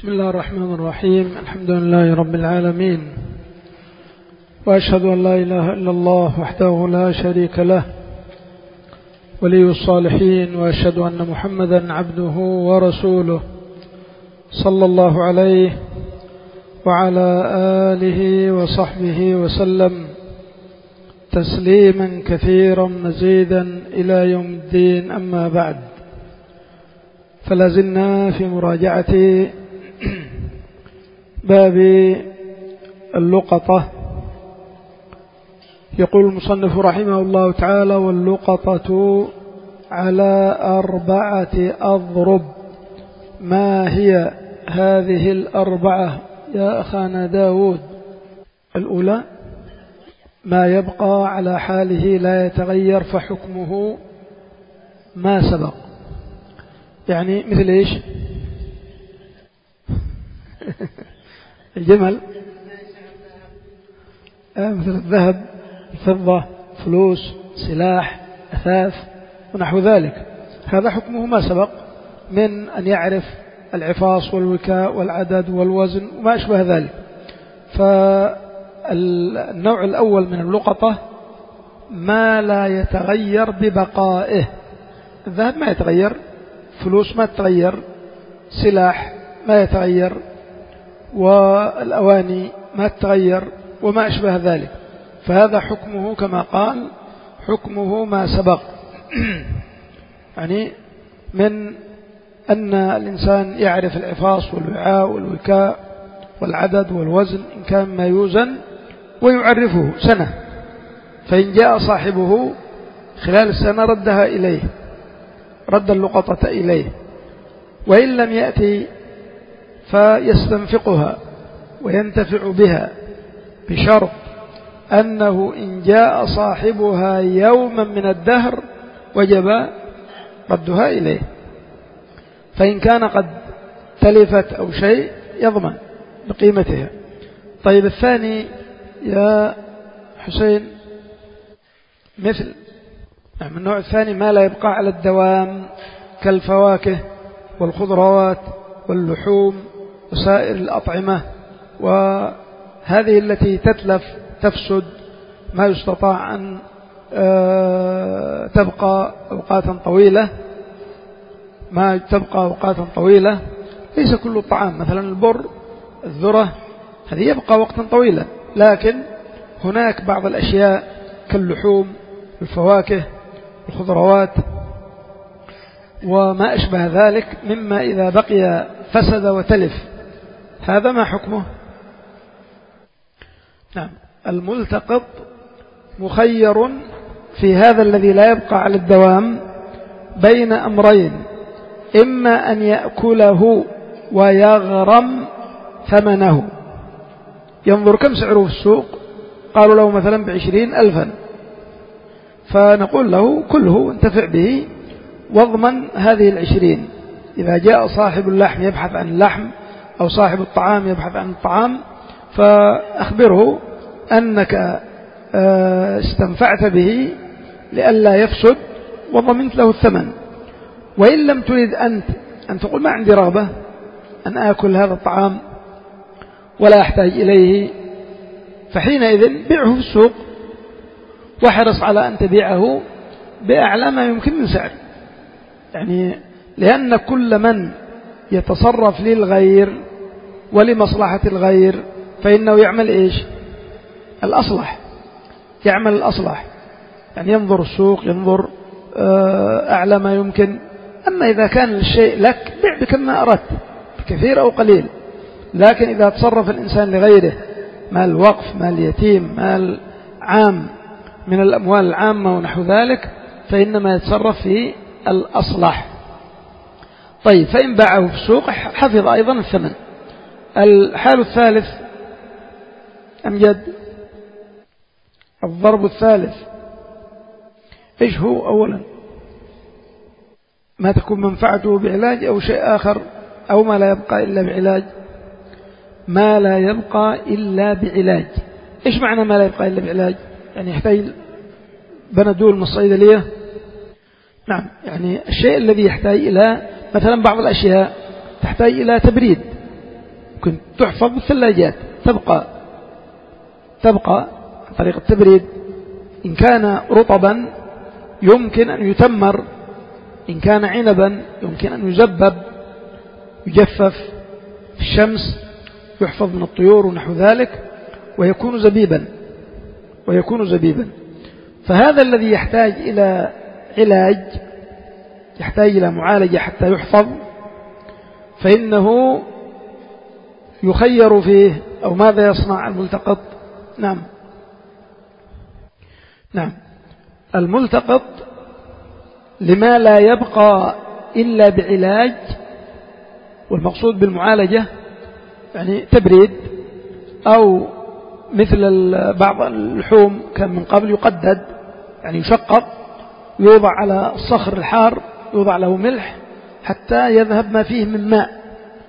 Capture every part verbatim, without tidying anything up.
بسم الله الرحمن الرحيم. الحمد لله رب العالمين، وأشهد أن لا إله إلا الله وحده لا شريك له ولي الصالحين، وأشهد أن محمدا عبده ورسوله صلى الله عليه وعلى آله وصحبه وسلم تسليما كثيرا مزيدا إلى يوم الدين. أما بعد، فلازلنا في مراجعة باب اللقطة. يقول المصنف رحمه الله تعالى: واللقطة على أربعة أضرب. ما هي هذه الأربعة يا أخانا داود؟ الأولى ما يبقى على حاله لا يتغير فحكمه ما سبق. يعني مثل إيش؟ الجمل، مثل الذهب، الفضة، فلوس، سلاح، أثاث ونحو ذلك. هذا حكمه ما سبق من أن يعرف العفاص والوكاء والعدد والوزن وما أشبه ذلك. فالنوع الأول من اللقطة ما لا يتغير ببقائه. الذهب ما يتغير، فلوس ما تتغير، سلاح ما يتغير، والأواني ما تتغير وما أشبه ذلك. فهذا حكمه كما قال حكمه ما سبق. يعني من أن الإنسان يعرف العفاص والوعاء والوكاء والعدد والوزن إن كان ما يوزن، ويعرفه سنة، فإن جاء صاحبه خلال السنة ردها إليه، رد اللقطة إليه. وإن لم يأتي فيستنفقها وينتفع بها، بشرط أنه إن جاء صاحبها يوما من الدهر وجب ردها إليه. فإن كان قد تلفت أو شيء يضمن بقيمتها. طيب الثاني يا حسين مثل نعم النوع الثاني ما لا يبقى على الدوام كالفواكه والخضروات واللحوم وسائر الأطعمة، وهذه التي تتلف تفسد ما يستطاع أن تبقى أوقاتا طويلة ما تبقى أوقاتا طويلة. ليس كل الطعام، مثلا البر، الذرة، هذه يبقى وقتا طويلا، لكن هناك بعض الأشياء كاللحوم، الفواكه، الخضروات وما أشبه ذلك مما إذا بقي فسد وتلف. هذا ما حكمه؟ نعم. الملتقط مخير في هذا الذي لا يبقى على الدوام بين أمرين: إما أن يأكله ويغرم ثمنه، ينظر كم سعره في السوق، قالوا له مثلا بعشرين ألفا، فنقول له كله انتفع به واضمن هذه العشرين. إذا جاء صاحب اللحم يبحث عن اللحم أو صاحب الطعام يبحث عن الطعام، فأخبره أنك استنفعت به لئلا يفسد وضمنت له الثمن. وإن لم تريد أنت أن تقول ما عندي رغبة أن آكل هذا الطعام ولا أحتاج إليه، فحينئذ بيعه في السوق واحرص على أن تبيعه بأعلى ما يمكن من سعر. يعني لأن كل من يتصرف للغير ولمصلحة الغير فإنه يعمل إيش؟ الأصلح، يعمل الأصلح، يعني ينظر السوق، ينظر أعلى ما يمكن. أما إذا كان الشيء لك بيع بكما أردت، كثير أو قليل. لكن إذا تصرف الإنسان لغيره، مال وقف، مال يتيم، مال عام من الأموال العامة ونحو ذلك، فإنما يتصرف في الأصلح. طيب، فإن باعه في السوق حفظ أيضا الثمن. الحال الثالث أمجد، الضرب الثالث إيش هو؟ أولا ما تكون منفعته بعلاج أو شيء آخر، أو ما لا يبقى إلا بعلاج. ما لا يبقى إلا بعلاج. إيش معنى ما لا يبقى إلا بعلاج؟ يعني يحتاج بندول من الصيدلية؟ نعم، يعني الشيء الذي يحتاج إلى مثلا بعض الأشياء تحتاج إلى تبريد، ممكن تحفظ بالثلاجات، تبقى تبقى عن طريق التبريد. إن كان رطبا يمكن أن يتمر، إن كان عنبا يمكن أن يزبب يجفف في الشمس، يحفظ من الطيور ونحو ذلك، ويكون زبيبا ويكون زبيبا. فهذا الذي يحتاج إلى علاج، يحتاج إلى معالجة حتى يحفظ، فإنه يخير فيه. أو ماذا يصنع الملتقط؟ نعم نعم الملتقط لما لا يبقى إلا بعلاج، والمقصود بالمعالجة يعني تبريد، أو مثل بعض اللحوم كان من قبل يقدد، يعني يشقق، يوضع على الصخر الحار، يوضع له ملح حتى يذهب ما فيه من ماء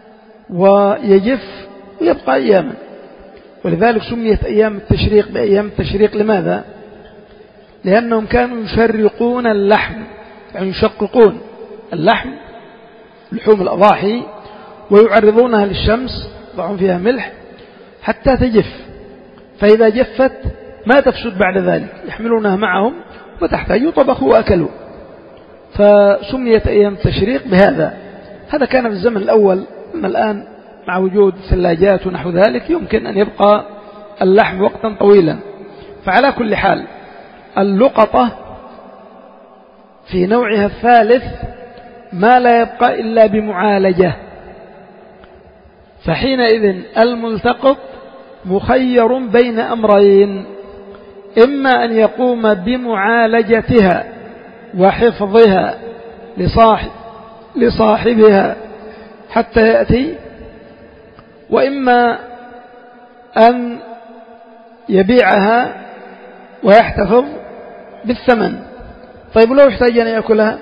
ويجف ويبقى أياما. ولذلك سميت أيام التشريق بأيام التشريق. لماذا؟ لأنهم كانوا يشرقون اللحم، يعني يشققون اللحم، لحوم الأضاحي، ويعرضونها للشمس، يضعون فيها ملح حتى تجف، فإذا جفت ما تفسد بعد ذلك، يحملونها معهم وتحتاج طبخوا وأكلوا. فسميت أيام التشريق بهذا. هذا كان في الزمن الأول. أما الآن مع وجود ثلاجات ونحو ذلك يمكن أن يبقى اللحم وقتا طويلا. فعلى كل حال اللقطة في نوعها الثالث ما لا يبقى إلا بمعالجة، فحينئذ الملتقط مخير بين أمرين: إما أن يقوم بمعالجتها وحفظها لصاحب لصاحبها حتى يأتي، وإما أن يبيعها ويحتفظ بالثمن. طيب لو يحتاج أن يأكلها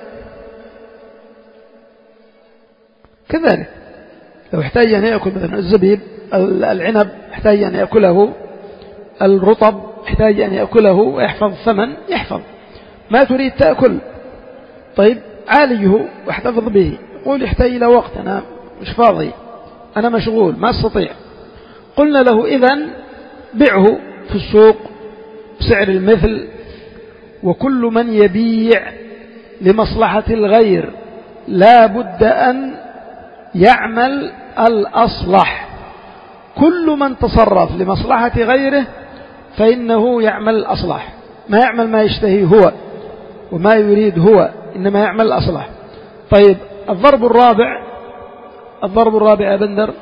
كذلك، لو يحتاج أن يأكل مثلا الزبيب، العنب يحتاج أن يأكله، الرطب يحتاج أن يأكله ويحفظ الثمن، يحفظ. ما تريد تأكل، طيب عالجه واحتفظ به. يقول يحتاج إلى وقت، أنا مش فاضي، أنا مشغول ما استطيع. قلنا له إذن بيعه في السوق بسعر المثل. وكل من يبيع لمصلحة الغير لا بد أن يعمل الأصلح. كل من تصرف لمصلحة غيره فإنه يعمل الأصلح، ما يعمل ما يشتهي هو وما يريد هو، إنما يعمل الأصلح. طيب الضرب الرابع، الضرب الرابع يا بندر،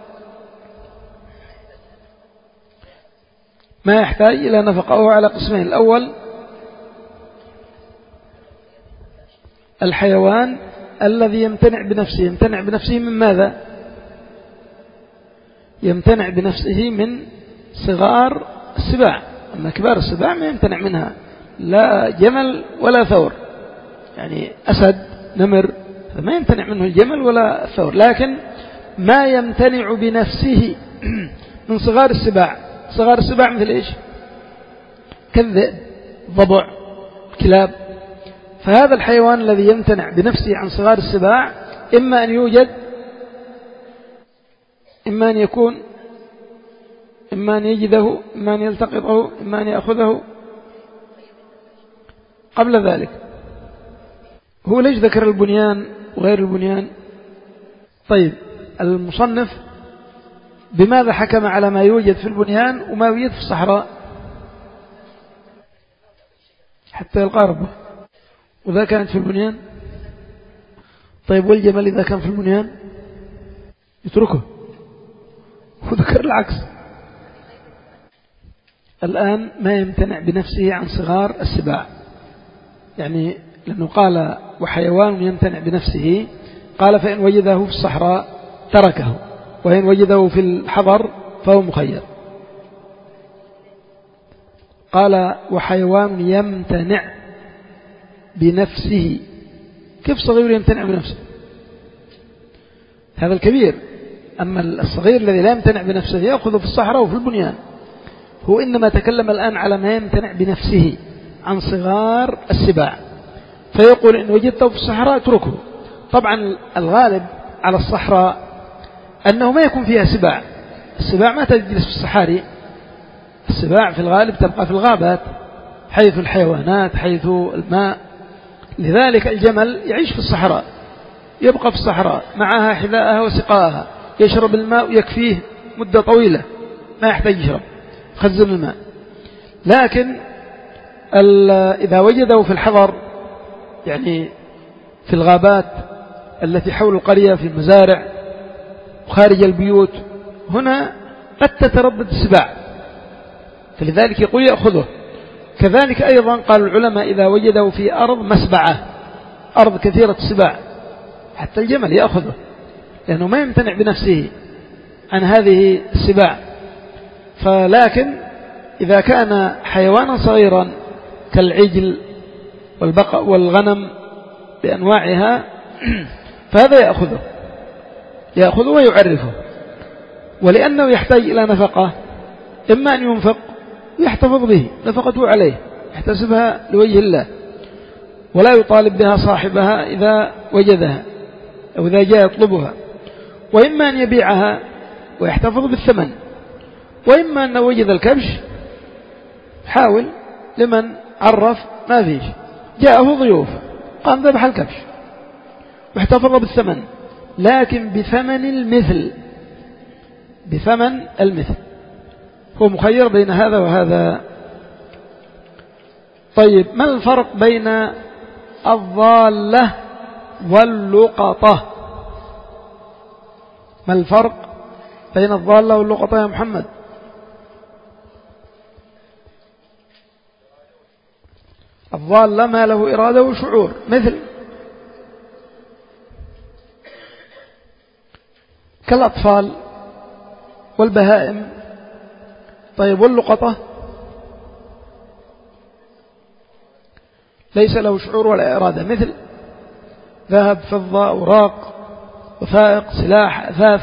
ما يحتاج إلى نفقة، وهو على قسمين. الأول الحيوان الذي يمتنع بنفسه. يمتنع بنفسه من ماذا؟ يمتنع بنفسه من صغار السباع. أما كبار السباع ما يمتنع منها، لا جمل ولا ثور، يعني أسد نمر ما يمتنع منه الجمل ولا الثور. لكن ما يمتنع بنفسه من صغار السباع. صغار السباع مثل إيش؟ كالذئب، ضبع، كلاب. فهذا الحيوان الذي يمتنع بنفسه عن صغار السباع إما أن يوجد، إما أن يكون، إما أن يجده، إما أن يلتقطه، إما أن يأخذه قبل ذلك. هو ليش ذكر البنيان وغير البنيان؟ طيب المصنف بماذا حكم على ما يوجد في البنيان وما يوجد في الصحراء حتى يلقى ربه؟ وذا كانت في البنيان. طيب والجمل إذا كان في البنيان يتركه، وذكر العكس. الآن ما يمتنع بنفسه عن صغار السباع، يعني لأنه قال وحيوان يمتنع بنفسه، قال فإن وجده في الصحراء تركه، وإن وجده في الحضر فهو مخير. قال وحيوان يمتنع بنفسه. كيف صغير يمتنع بنفسه؟ هذا الكبير. أما الصغير الذي لا يمتنع بنفسه يأخذه في الصحراء وفي البنيان. هو إنما تكلم الآن على ما يمتنع بنفسه عن صغار السباع، فيقول إن وجدته في الصحراء اتركه. طبعا الغالب على الصحراء أنه ما يكون فيها سباع. السباع ما تجلس في الصحاري، السباع في الغالب تبقى في الغابات حيث الحيوانات حيث الماء. لذلك الجمل يعيش في الصحراء، يبقى في الصحراء معها حذاءها وسقاها، يشرب الماء ويكفيه مدة طويلة، ما يحتاج يشرب، خزن الماء. لكن إذا وجده في الحضر، يعني في الغابات التي حول القرية، في المزارع وخارج البيوت، هنا قد تتردد السباع، فلذلك يقول يأخذه. كذلك أيضا قال العلماء إذا وجده في أرض مسبعة، أرض كثيرة السباع، حتى الجمل يأخذه، لأنه ما يمتنع بنفسه عن هذه السباع. فلكن إذا كان حيوانا صغيرا كالعجل والبقر والغنم بأنواعها فهذا يأخذه يأخذه ويعرفه. ولأنه يحتاج إلى نفقة، إما أن ينفق ويحتفظ به، نفقته عليه يحتسبها لوجه الله، ولا يطالب بها صاحبها إذا وجدها أو إذا جاء يطلبها، وإما أن يبيعها ويحتفظ بالثمن، وإما أن وجد الكبش حاول لمن عرف ما فيش، جاءه ضيوف قام ذبح الكبش واحتفظ بالثمن، لكن بثمن المثل، بثمن المثل. هو مخير بين هذا وهذا. طيب، ما الفرق بين الضالة واللقطة؟ ما الفرق بين الضالة واللقطة يا محمد؟ الضالة ما له إرادة وشعور، مثل كالأطفال والبهائم. طيب، واللقطة ليس له شعور ولا إرادة، مثل ذهب، فضة، أوراق، وثائق، سلاح، أثاث.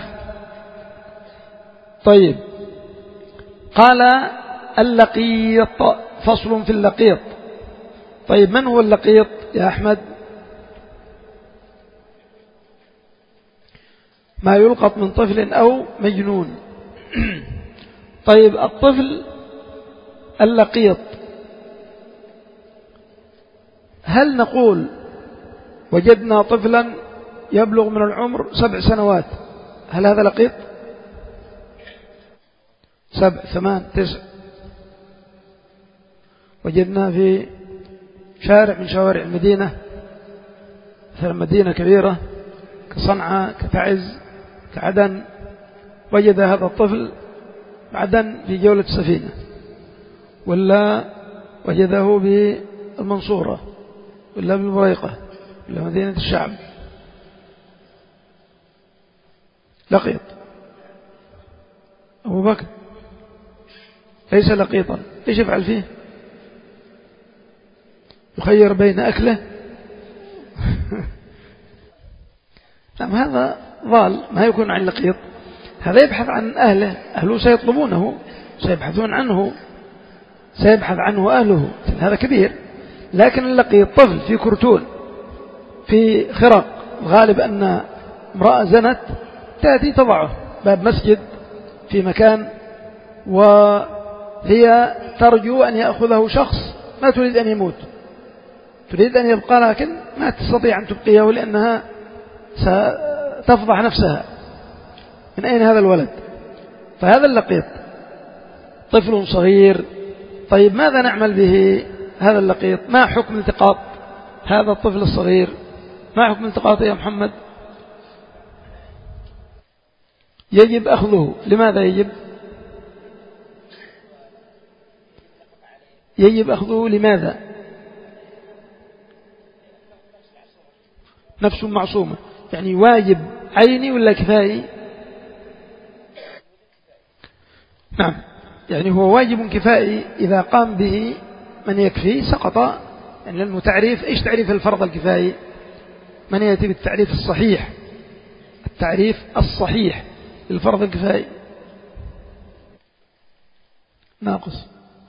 طيب، قال اللقيط، فصل في اللقيط. طيب، من هو اللقيط يا أحمد؟ ما يلقط من طفل أو مجنون. طيب، الطفل اللقيط، هل نقول وجدنا طفلا يبلغ من العمر سبع سنوات، هل هذا لقيط؟ سبع، ثمان، تسع، وجدنا في شارع من شوارع المدينة، مثلا مدينة كبيرة كصنعاء، كتعز، كعدن، وجد هذا الطفل بعدن في جولة السفينة، ولا وجده بالمنصورة، ولا بالبريقة، ولا مدينة الشعب، لقيط. أبو بكر ليس لقيطا، إيش يفعل فيه؟ يخير بين أكله. نعم، هذا ضال، ما يكون عن لقيط، هذا يبحث عن أهله، أهله سيطلبونه، سيبحثون عنه، سيبحث عنه أهله، هذا كبير. لكن اللقيط طفل في كرتون، في خرق، غالب أن امرأة زنت تأتي تضعه باب مسجد في مكان، وهي ترجو أن يأخذه شخص، ما تريد أن يموت، تريد أن يبقى، لكن ما تستطيع أن تبقيه لأنها ستفضح نفسها. من أين هذا الولد؟ فهذا اللقيط طفل صغير. طيب، ماذا نعمل به هذا اللقيط؟ ما حكم التقاط هذا الطفل الصغير؟ ما حكم التقاطه يا محمد؟ يجب أخذه. لماذا يجب؟ يجب أخذه لماذا؟ نفس معصومة، يعني واجب عيني ولا كفائي؟ نعم، يعني هو واجب كفائي، إذا قام به من يكفي سقط. يعني لأنه تعريف، إيش تعريف الفرض الكفائي؟ من يأتي بالتعريف الصحيح، التعريف الصحيح للفرض الكفائي؟ ناقص.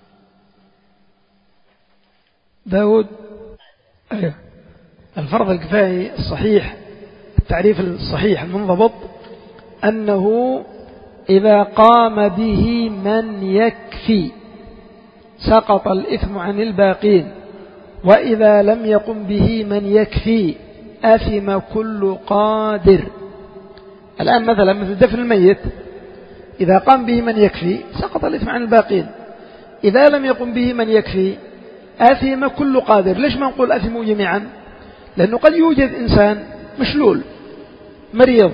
داود. أيوه، الفرض الكفائي الصحيح، التعريف الصحيح المنضبط، أنه إذا قام به من يكفي سقط الإثم عن الباقين، وإذا لم يقم به من يكفي أثم كل قادر. الآن مثلا مثل دفن الميت، إذا قام به من يكفي سقط الإثم عن الباقين، إذا لم يقم به من يكفي أثم كل قادر. ليش ما نقول أثموا جميعا؟ لأنه قد يوجد إنسان مشلول مريض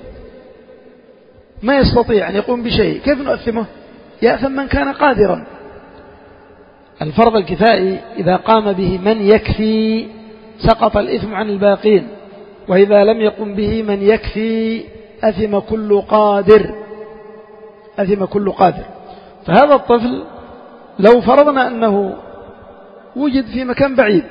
ما يستطيع أن يقوم بشيء، كيف نؤثمه؟ يأثم من كان قادرا. الفرض الكفائي إذا قام به من يكفي سقط الإثم عن الباقين، وإذا لم يقم به من يكفي أثم كل قادر، أثم كل قادر. فهذا الطفل لو فرضنا أنه وجد في مكان بعيد،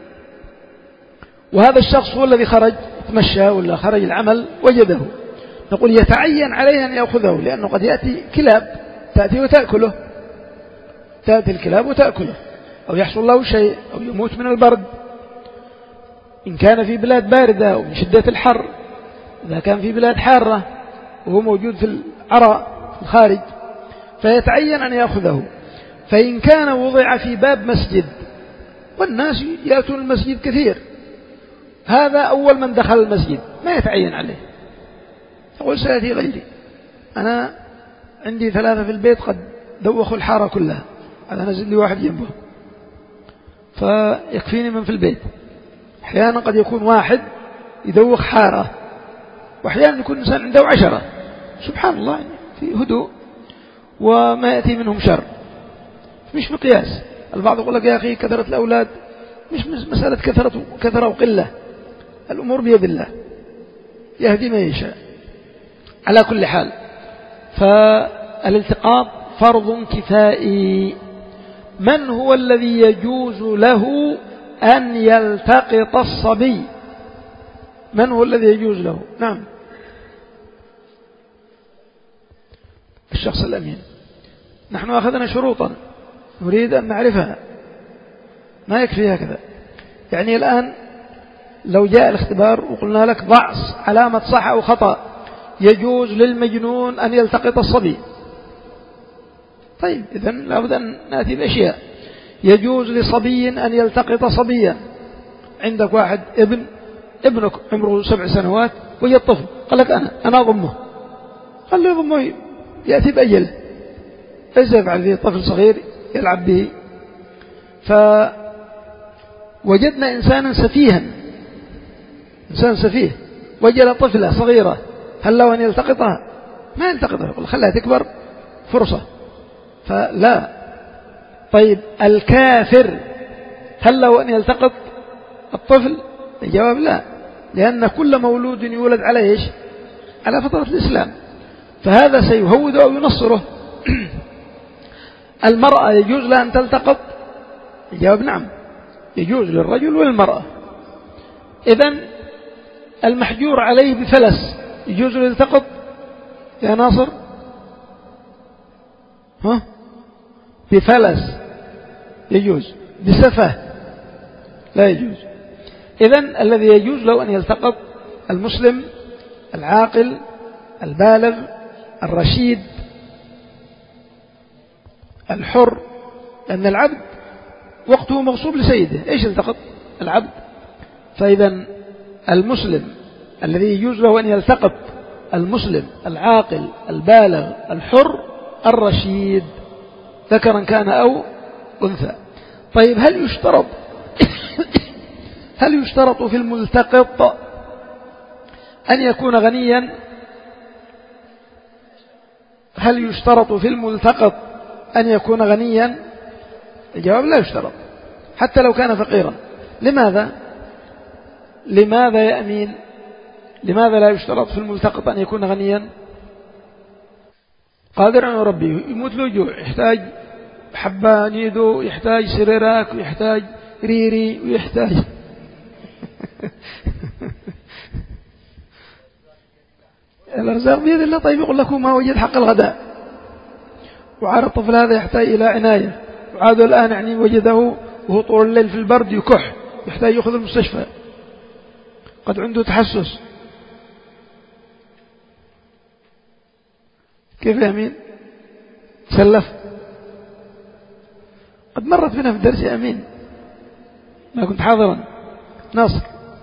وهذا الشخص هو الذي خرج تمشى ولا خرج العمل وجده، نقول يتعين عليه أن يأخذه، لأنه قد يأتي كلاب تأتي وتأكله، تأتي الكلاب وتأكله، أو يحصل له شيء، أو يموت من البرد إن كان في بلاد باردة، أو من شدة الحر. إذا كان في بلاد حارة وهو موجود في العراء في الخارج فيتعين أن يأخذه. فإن كان وضع في باب مسجد والناس يأتون المسجد كثير، هذا أول من دخل المسجد ما يتعين عليه، يقول سيأتي غيري، أنا عندي ثلاثة في البيت قد دوخوا الحارة كلها، أنا نزل لي واحد جنبه فيكفيني من في البيت. أحيانا قد يكون واحد يدوخ حارة، وأحيانا يكون إنسان عنده عشرة، سبحان الله في هدوء وما يأتي منهم شر، مش مقياس. البعض يقول لك يا أخي كثرة الأولاد، مش مسألة كثرة كثرة وقلة، الأمور بيد الله يهدي من يشاء. على كل حال فالالتقاط فرض كفائي. من هو الذي يجوز له أن يلتقط الصبي؟ من هو الذي يجوز له؟ نعم، الشخص الأمين. نحن أخذنا شروطا نريد أن نعرفها، ما يكفي هكذا. يعني الآن لو جاء الاختبار وقلنا لك ضع علامة صح أو خطأ، يجوز للمجنون أن يلتقط الصبي، طيب إذن لابد أن نأتي بأشياء. يجوز لصبي أن يلتقط صبيا. عندك واحد ابن ابنك عمره سبع سنوات وجد طفل، قال لك أنا أنا أضمه، قال له يضمه يأتي بأجله، ليس يفعل فيه طفل صغير يلعب به. فوجدنا إنسانا سفيها، إنسان سفيه وجد طفلة صغيرة، هل له أن يلتقطها؟ ما يلتقطها، يقول خلها تكبر فرصة، فلا. طيب الكافر هل له أن يلتقط الطفل؟ الجواب لا، لأن كل مولود يولد على إيش؟ على فطرة الإسلام، فهذا سيهود أو ينصره. المرأة يجوز لها أن تلتقط؟ الجواب نعم، يجوز للرجل والمرأة. إذن المحجور عليه بفلس يجوز له يلتقط يا ناصر؟ ها؟ بفلس يجوز، بسفة لا يجوز. إذن الذي يجوز له أن يلتقط المسلم العاقل البالغ الرشيد الحر، لأن العبد وقته مغصوب لسيده، إيش يلتقط العبد؟ فإذا المسلم الذي يجوز له أن يلتقط المسلم العاقل البالغ الحر الرشيد، ذكرا كان أو أنثى. طيب هل يشترط هل يشترط في الملتقط أن يكون غنيا؟ هل يشترط في الملتقط أن يكون غنيا؟ الجواب لا يشترط، حتى لو كان فقيرا. لماذا؟ لماذا يا أمين؟ لماذا لا يشترط في الملتقط أن يكون غنيا؟ قادر أن يربيه، يموت له جوع، يحتاج حبان يدو، يحتاج سريراك، ويحتاج ريري، ويحتاج الأرزاق بيد الله. طيب يقول لكم ما وجد حق الغداء، وعاد الطفل هذا يحتاج إلى عناية، وعاد الآن يعني وجده وهو طول الليل في البرد يكح، يحتاج يأخذ المستشفى، قد عنده تحسس. كيف يمين؟ سلف. قد مرت بنا في الدرس يا أمين، ما كنت حاضرا. ناصر.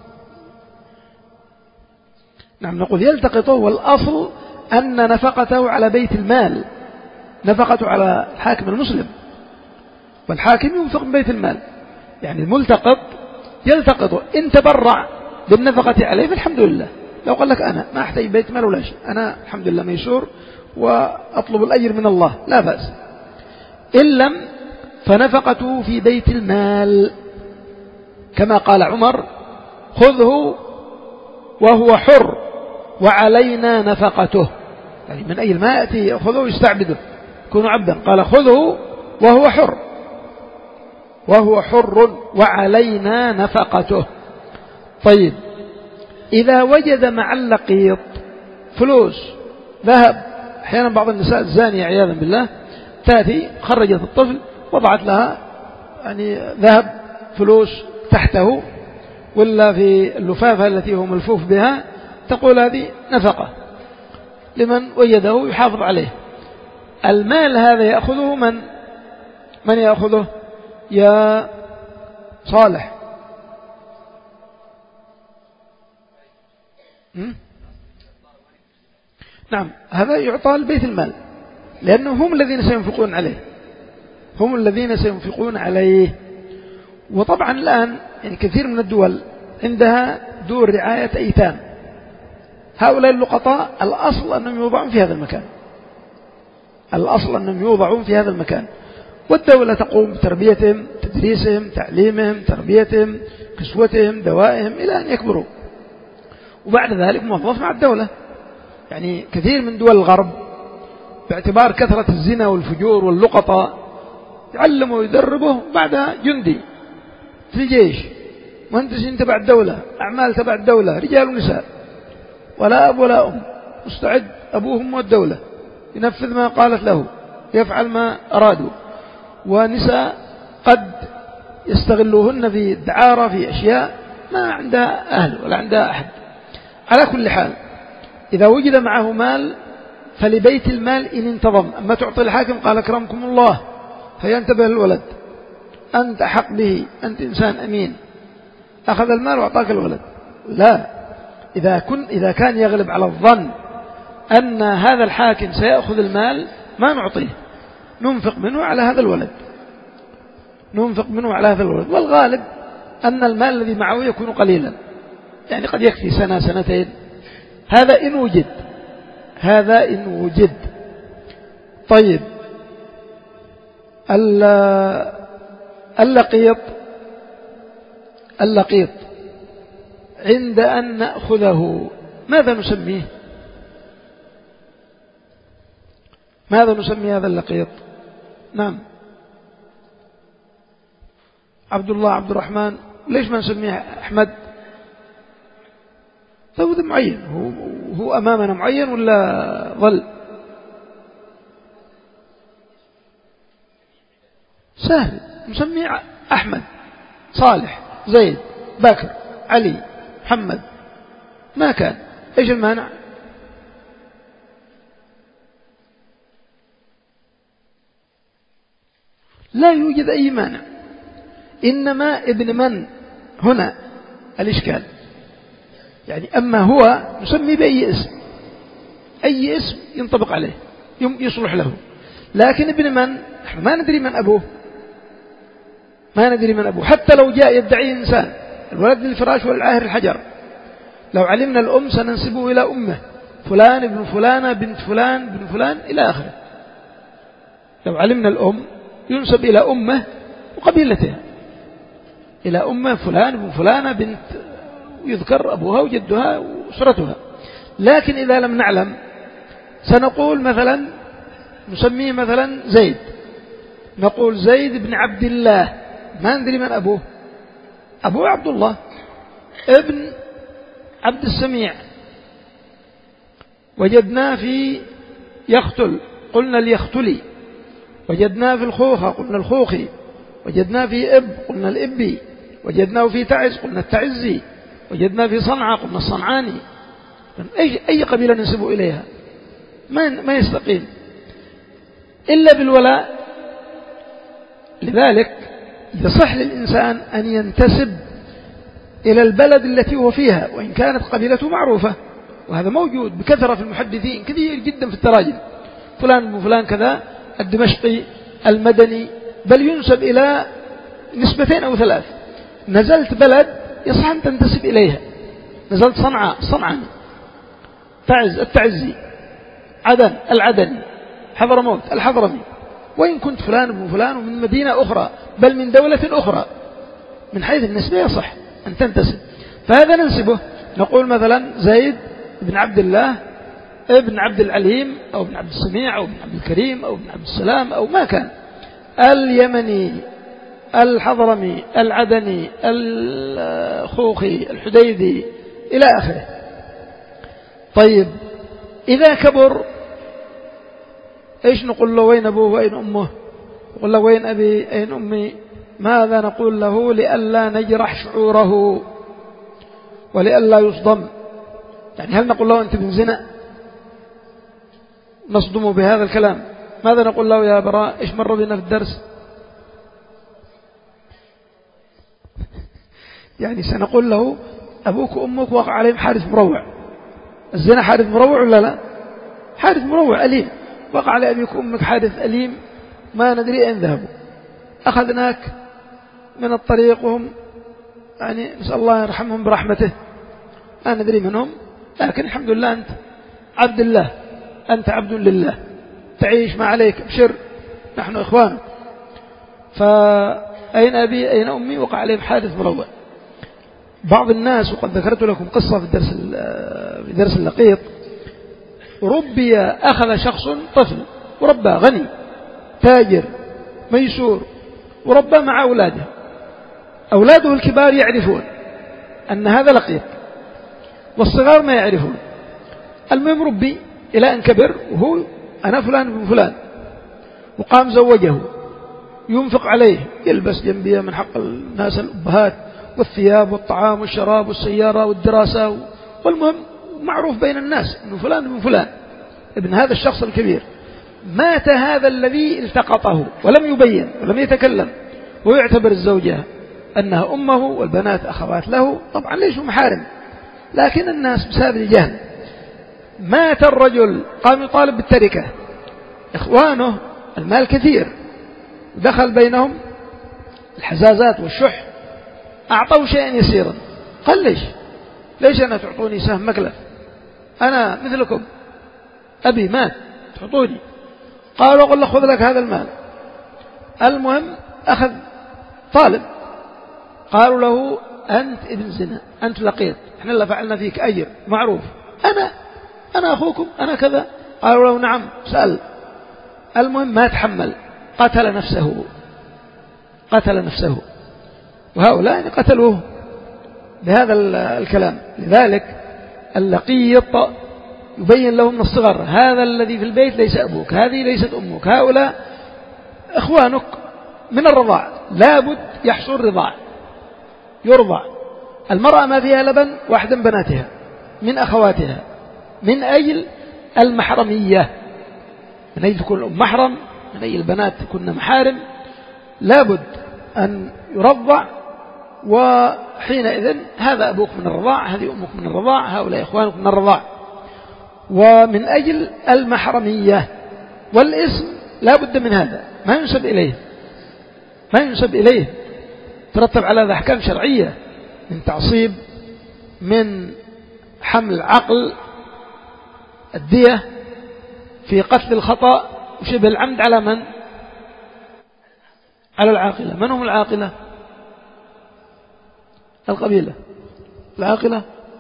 نعم، نقول يلتقطه، والأصل أن نفقته على بيت المال، نفقته على الحاكم المسلم، والحاكم ينفق من بيت المال. يعني الملتقط يلتقطه، إن تبرع بالنفقة عليه فالحمد لله. لو قال لك أنا ما أحتاج بيت مال ولا شيء، أنا الحمد لله ميسور وأطلب الأجر من الله، لا بأس. إن لم فنفقته في بيت المال، كما قال عمر: خذه وهو حر وعلينا نفقته. يعني من أي الماء يأتي يأخذه ويستعبده، يكون عبدا. قال: خذه وهو حر، وهو حر وعلينا نفقته. طيب، إذا وجد مع اللقيط فلوس، ذهب، أحيانا بعض النساء الزانية عياذا بالله تأتي خرجت الطفل وضعت لها يعني ذهب، فلوس تحته، ولا في اللفافة التي هو ملفوف بها، تقول هذه نفقة لمن وجده يحافظ عليه. المال هذا يأخذه من؟ من يأخذه يا صالح؟ م? نعم، هذا يعطى لبيت المال، لأنه هم الذين سينفقون عليه، هم الذين سينفقون عليه. وطبعا الآن يعني كثير من الدول عندها دور رعاية أيتام، هؤلاء اللقطاء الأصل أنهم يوضعون في هذا المكان، الأصل أنهم يوضعون في هذا المكان، والدولة تقوم بتربيتهم، تدريسهم، تعليمهم، تربيتهم، كسوتهم، دوائهم، إلى أن يكبروا، وبعد ذلك موظف مع الدولة. يعني كثير من دول الغرب باعتبار كثرة الزنا والفجور واللقطاء يعلموا ويدربوا بعدها جندي في الجيش، مهندسين تبع الدولة، أعمال تبع الدولة، رجال ونساء، ولا أب ولا أم، مستعد أبوهم والدولة ينفذ ما قالت له، يفعل ما أرادوا. ونساء قد يستغلوهن في الدعارة، في أشياء ما عندها أهل ولا عندها أحد. على كل حال، إذا وجد معه مال فلبيت المال إن انتظم. أما تعطي الحاكم قال: أكرمكم الله، فينتبه الولد، أنت أحق به، أنت إنسان أمين، أخذ المال وأعطاك الولد. لا، إذا, كن إذا كان يغلب على الظن أن هذا الحاكم سيأخذ المال ما نعطيه، ننفق منه على هذا الولد، ننفق منه على هذا الولد. والغالب أن المال الذي معه يكون قليلا، يعني قد يكفي سنة سنتين، هذا إن وجد، هذا إن وجد. طيب، اللقيط، اللقيط عند أن نأخذه ماذا نسميه؟ ماذا نسمي هذا اللقيط؟ نعم، عبد الله، عبد الرحمن، ليش ما نسميه أحمد؟ له معين، هو, هو أمامنا معين ولا ظل؟ سهل، نسميه أحمد، صالح، زيد، بكر، علي، محمد، ما كان. إيش المانع؟ لا يوجد أي مانع، إنما ابن من هنا الإشكال. يعني أما هو نسمي بأي اسم، أي اسم ينطبق عليه يصلح له، لكن ابن من نحن ما ندري من أبوه، ما ندري من أبوه. حتى لو جاء يدعي إنسان الولد للفراش والعاهر الحجر، لو علمنا الأم سننسبه إلى أمه، فلان ابن فلانة بنت فلان بن فلان إلى آخره. لو علمنا الأم ينسب إلى أمه وقبيلتها، إلى أمه فلان ابن فلانة بنت، يذكر أبوها وجدها وأسرتها. لكن إذا لم نعلم سنقول مثلا نسميه مثلا زيد، نقول زيد بن عبد الله، ما ندري من أبوه، أبوه عبد الله ابن عبد السميع، وجدناه في يختل قلنا اليختلي، وجدناه في الخوخة قلنا الخوخي، وجدناه في إب قلنا الإبي، وجدناه في تعز قلنا التعزي، وجدناه في صنعاء قلنا الصنعاني. أي, أي قبيلة ننسب إليها؟ ما ما يستقيم إلا بالولاء. لذلك يصح للإنسان أن ينتسب إلى البلد التي هو فيها وإن كانت قبيلته معروفة، وهذا موجود بكثرة في المحدثين كثير جدا في التراجم، فلان بن فلان كذا الدمشقي المدني، بل ينسب إلى نسبتين أو ثلاث. نزلت بلد يصح أن تنتسب إليها، نزلت صنعاء صنعاني، تعز التعزي، عدن العدني، حضرموت الحضرمي، وإن كنت فلان بن فلان ومن مدينة أخرى بل من دولة أخرى، من حيث النسبة يصح أن تنتسب. فهذا ننسبه، نقول مثلا زيد بن عبد الله ابن عبد العليم أو ابن عبد السميع أو ابن عبد الكريم أو ابن عبد السلام أو ما كان، اليمني الحضرمي العدني الخوخي الحديدي إلى آخره. طيب إذا كبر إيش نقول له؟ وين أبوه وين أمه؟ نقول له وين أبي أين أمي؟ ماذا نقول له لئلا نجرح شعوره ولئلا يصدم؟ يعني هل نقول له أنت بن زنا نصدمه بهذا الكلام؟ ماذا نقول له يا براء؟ إيش مر بنا في الدرس؟ يعني سنقول له أبوك وأمك وقع عليهم حادث مروع. الزنا حادث مروع ولا لا؟ حادث مروع أليم، وقع على أبيك وأمك حادث أليم ما ندري أين ذهبوا، أخذناك من الطريق وهم يعني نسأل الله يرحمهم برحمته، ما ندري منهم، لكن الحمد لله أنت عبد الله، أنت عبد لله، تعيش ما عليك، ابشر نحن إخوانك. فأين أبي أين أمي؟ وقع عليهم حادث مروع. بعض الناس، وقد ذكرت لكم قصة في درس في درس اللقيط، ربي أخذ شخص طفل وربى غني تاجر ميسور وربى مع أولاده، أولاده الكبار يعرفون أن هذا لقيط والصغار ما يعرفون. المهم ربي إلى أن كبر وهو أنا فلان بن فلان، وقام زوجه، ينفق عليه، يلبس جنبيه من حق الناس الأبهات، والثياب والطعام والشراب والسيارة والدراسة، والمهم معروف بين الناس أنه فلان بن فلان ابن هذا الشخص الكبير. مات هذا الذي التقطه ولم يبين ولم يتكلم، ويعتبر الزوجة أنها أمه والبنات أخوات له، طبعا ليسوا محارم، لكن الناس بسبب الجهل. مات الرجل، قام يطالب بالتركة، إخوانه المال كثير، دخل بينهم الحزازات والشح، أعطوا شيئا يسيرا، قال ليش ليش أنا تعطوني سهم مكلف؟ أنا مثلكم، أبي مات تعطوني. قالوا قل خذ لك هذا المال. المهم أخذ طالب، قالوا له أنت ابن زنا، أنت لقيط، إحنا اللي فعلنا فيك أجر معروف، أنا أنا أخوكم أنا كذا. قالوا له نعم سأل. المهم ما تحمل، قتل نفسه قتل نفسه وهؤلاء قتلوه بهذا الكلام. لذلك اللقيط يبين لهم من الصغر هذا الذي في البيت ليس أبوك، هذه ليست أمك، هؤلاء إخوانك من الرضاع، لابد يحصل رضاع، يرضع. المرأة ما فيها لبن واحدا بناتها من أخواتها، من أجل المحرمية، من أجل تكون الأم محرم، من أجل البنات تكون محارم، لابد أن يرضع. وحينئذ هذا أبوك من الرضاع، هذه أمك من الرضاع، هؤلاء إخوانك من الرضاع. ومن أجل المحرمية، والاسم لا بد من هذا، ما ينسب إليه ما ينسب إليه ترتب على هذا أحكام شرعية، من تعصيب، من حمل عقل الدية في قتل الخطأ وشبه العمد على من؟ على العاقلة. من هم العاقلة؟ القبيلة العاقلة.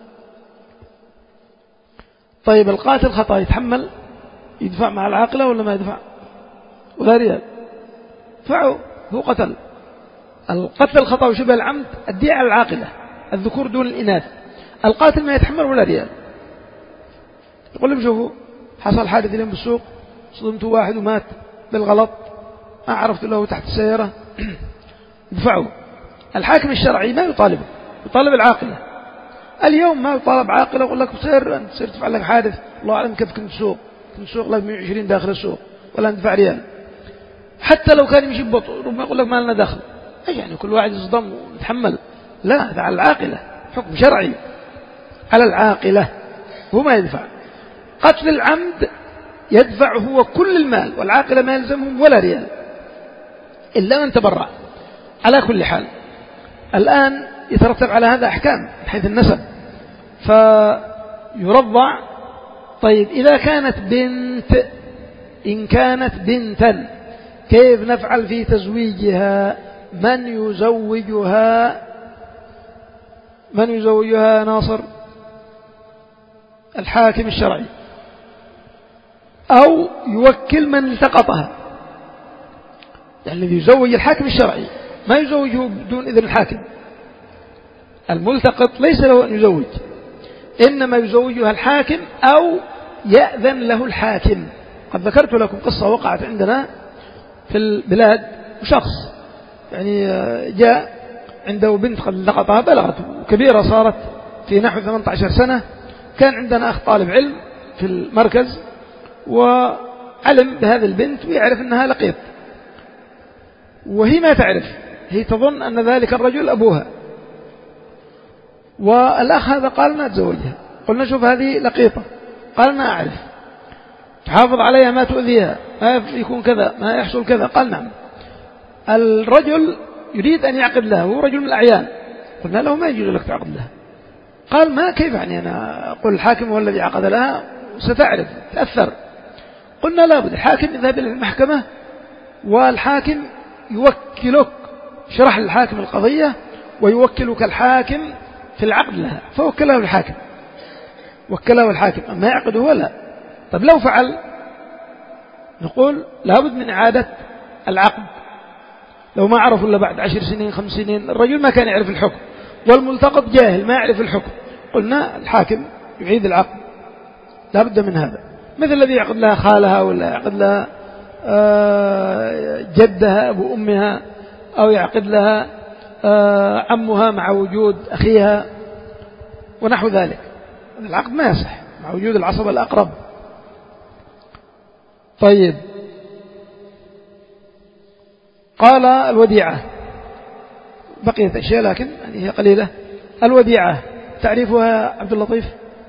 طيب القاتل خطأ يتحمل يدفع مع العاقلة ولا ما يدفع؟ ولا ريال دفعوا، هو قتل. القتل الخطأ وشبه العمد الدية على العاقلة، الذكور دون الإناث. القاتل ما يتحمل ولا ريال. يقول لهم شوفوا حصل حادث اليوم بالسوق، صدمت واحد ومات بالغلط، ما عرفت له تحت السيارة، دفعوا. الحاكم الشرعي ما يطالبه، يطالب العاقلة. اليوم ما يطالب عاقلة، يقول لك سير أنت سير تفعل لك حادث، الله أعلم كيف كنت تسوق، في السوق لك مئة وعشرين داخل السوق ولا ندفع ريال، حتى لو كان يمشي ببطء ربما يقول لك ما لنا دخل، أي يعني كل واحد يصدم ويتحمل. لا، هذا على العاقلة، حكم شرعي على العاقلة، هو ما يدفع. قتل العمد يدفع هو كل المال، والعاقلة ما يلزمهم ولا ريال إلا من تبرع. على كل حال الآن يترتب على هذا أحكام من حيث النسب، فيرضع. طيب إذا كانت بنت، إن كانت بنتا كيف نفعل في تزويجها؟ من يزوجها؟ من يزوجها ناصر؟ الحاكم الشرعي، أو يوكل من التقطها. يعني الذي يزوج الحاكم الشرعي، ما يزوجه بدون إذن الحاكم. الملتقط ليس له أن يزوج، إنما يزوجها الحاكم أو يأذن له الحاكم. قد ذكرت لكم قصة وقعت عندنا في البلاد، وشخص يعني جاء عنده بنت قد لقطها، بلغت كبيرة، صارت في نحو ثمانية عشر سنة. كان عندنا أخ طالب علم في المركز وعلم بهذه البنت ويعرف أنها لقيط، وهي ما تعرف، هي تظن أن ذلك الرجل أبوها. والأخ هذا قال ما تزوجها. قلنا شوف هذه لقيطة، قال ما أعرف، تحافظ عليها ما تؤذيها، ما يكون كذا، ما يحصل كذا. قال نعم. الرجل يريد أن يعقد لها، هو رجل من الأعيان. قلنا له ما يجوز لك تعقد لها. قال ما كيف يعني أنا أقول الحاكم هو الذي عقد لها، ستعرف تأثر. قلنا لا بد الحاكم يذهب إلى المحكمة، والحاكم يوكلك، شرح للحاكم القضية ويوكلك الحاكم في العقد لها، فوكله الحاكم، وكله الحاكم، أما يعقده ولا. طب لو فعل نقول لابد من إعادة العقد. لو ما عرفوا إلا بعد عشر سنين خمس سنين، الرجل ما كان يعرف الحكم، والملتقط جاهل ما يعرف الحكم، قلنا الحاكم يعيد العقد، لابد من هذا. مثل الذي يعقد لها خالها، ولا يعقد لها جدها أبو أمها، أو يعقد لها عمها مع وجود أخيها ونحو ذلك. العقد ما يصح مع وجود العصبة الأقرب. طيب، قال الوديعة، بقيت أشياء لكن هي قليلة. الوديعة تعريفها عبد اللطيف؟